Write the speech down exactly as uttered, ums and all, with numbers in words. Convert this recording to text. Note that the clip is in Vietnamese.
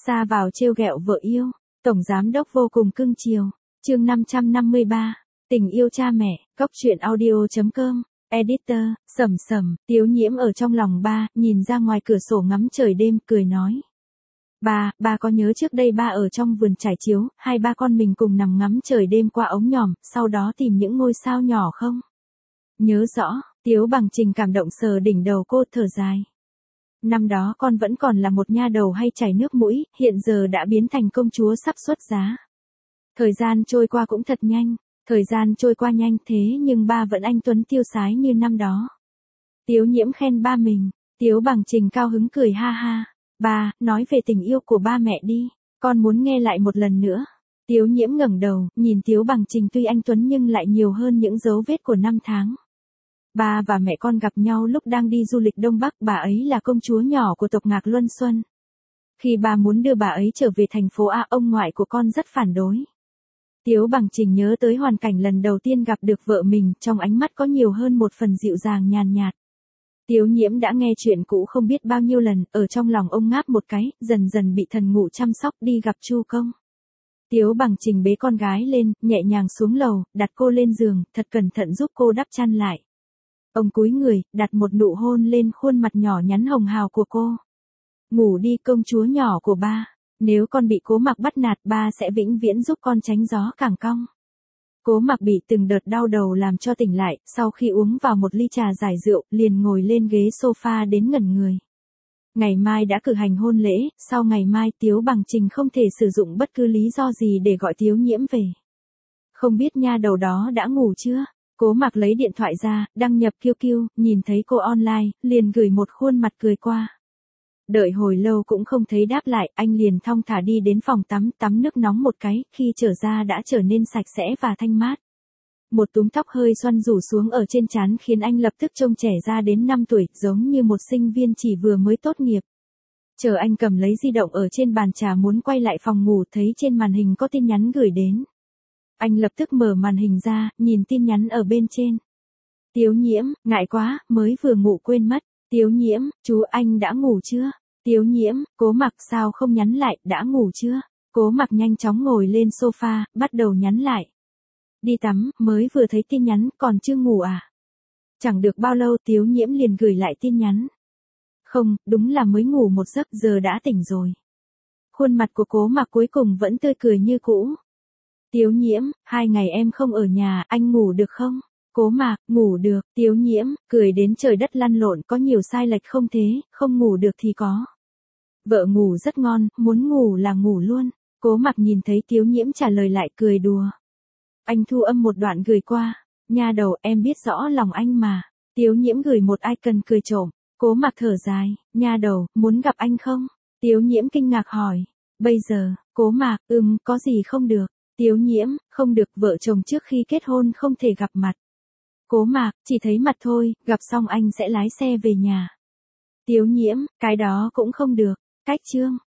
Xa vào trêu ghẹo vợ yêu, tổng giám đốc vô cùng cưng chiều. Chương năm trăm năm mươi ba, tình yêu cha mẹ, cốc truyện audio chấm com, editor, Sầm Sầm, Tiếu Nhiễm ở trong lòng ba, nhìn ra ngoài cửa sổ ngắm trời đêm, cười nói. Ba, ba có nhớ trước đây ba ở trong vườn trải chiếu, hai ba con mình cùng nằm ngắm trời đêm qua ống nhòm, sau đó tìm những ngôi sao nhỏ không? Nhớ rõ, Tiếu Bằng Trình cảm động sờ đỉnh đầu cô, thở dài. Năm đó con vẫn còn là một nha đầu hay chảy nước mũi, hiện giờ đã biến thành công chúa sắp xuất giá. Thời gian trôi qua cũng thật nhanh, thời gian trôi qua nhanh thế nhưng ba vẫn anh tuấn tiêu sái như năm đó. Tiếu Nhiễm khen ba mình, Tiếu Bằng Trình cao hứng cười ha ha. Ba, nói về tình yêu của ba mẹ đi, con muốn nghe lại một lần nữa. Tiếu Nhiễm ngẩng đầu, nhìn Tiếu Bằng Trình tuy anh tuấn nhưng lại nhiều hơn những dấu vết của năm tháng. Ba và mẹ con gặp nhau lúc đang đi du lịch Đông Bắc, bà ấy là công chúa nhỏ của tộc Ngạc Luân Xuân. Khi ba muốn đưa bà ấy trở về thành phố A, ông ngoại của con rất phản đối. Tiếu Bằng Trình nhớ tới hoàn cảnh lần đầu tiên gặp được vợ mình, trong ánh mắt có nhiều hơn một phần dịu dàng nhàn nhạt. Tiếu Nhiễm đã nghe chuyện cũ không biết bao nhiêu lần, ở trong lòng ông ngáp một cái, dần dần bị thần ngủ chăm sóc, đi gặp Chu Công. Tiếu Bằng Trình bế con gái lên, nhẹ nhàng xuống lầu, đặt cô lên giường, thật cẩn thận giúp cô đắp chăn lại. Ông cúi người, đặt một nụ hôn lên khuôn mặt nhỏ nhắn hồng hào của cô. Ngủ đi công chúa nhỏ của ba, nếu con bị Cố Mặc bắt nạt ba sẽ vĩnh viễn giúp con tránh gió cảng cong. Cố Mặc bị từng đợt đau đầu làm cho tỉnh lại, sau khi uống vào một ly trà giải rượu, liền ngồi lên ghế sofa đến ngẩn người. Ngày mai đã cử hành hôn lễ, sau ngày mai Tiếu Bằng Trình không thể sử dụng bất cứ lý do gì để gọi Tiếu Nhiễm về. Không biết nha đầu đó đã ngủ chưa? Cố Mặc lấy điện thoại ra, đăng nhập Q Q, nhìn thấy cô online, liền gửi một khuôn mặt cười qua. Đợi hồi lâu cũng không thấy đáp lại, anh liền thong thả đi đến phòng tắm, tắm nước nóng một cái, khi trở ra đã trở nên sạch sẽ và thanh mát. Một túm tóc hơi xoăn rủ xuống ở trên trán khiến anh lập tức trông trẻ ra đến năm tuổi, giống như một sinh viên chỉ vừa mới tốt nghiệp. Chờ anh cầm lấy di động ở trên bàn trà muốn quay lại phòng ngủ, thấy trên màn hình có tin nhắn gửi đến. Anh lập tức mở màn hình ra, nhìn tin nhắn ở bên trên. Tiếu Nhiễm, ngại quá, mới vừa ngủ quên mất. Tiếu Nhiễm, chú anh đã ngủ chưa? Tiếu Nhiễm, Cố Mặc sao không nhắn lại, đã ngủ chưa? Cố Mặc nhanh chóng ngồi lên sofa, bắt đầu nhắn lại. Đi tắm, mới vừa thấy tin nhắn, còn chưa ngủ à? Chẳng được bao lâu Tiếu Nhiễm liền gửi lại tin nhắn. Không, đúng là mới ngủ một giấc, giờ đã tỉnh rồi. Khuôn mặt của Cố Mặc cuối cùng vẫn tươi cười như cũ. Tiếu Nhiễm, hai ngày em không ở nhà, anh ngủ được không? Cố Mạc, ngủ được. Tiếu Nhiễm, cười đến trời đất lăn lộn, có nhiều sai lệch không thế, không ngủ được thì có. Vợ ngủ rất ngon, muốn ngủ là ngủ luôn. Cố Mạc nhìn thấy Tiếu Nhiễm trả lời lại, cười đùa. Anh thu âm một đoạn gửi qua. Nha đầu, em biết rõ lòng anh mà. Tiếu Nhiễm gửi một icon cười trộm. Cố Mạc thở dài, nha đầu, muốn gặp anh không? Tiếu Nhiễm kinh ngạc hỏi. Bây giờ, Cố Mạc, ừm, có gì không được? Tiếu Nhiễm, không được, vợ chồng trước khi kết hôn không thể gặp mặt. Cố Mạc, chỉ thấy mặt thôi, gặp xong anh sẽ lái xe về nhà. Tiếu Nhiễm, cái đó cũng không được. Cách chương.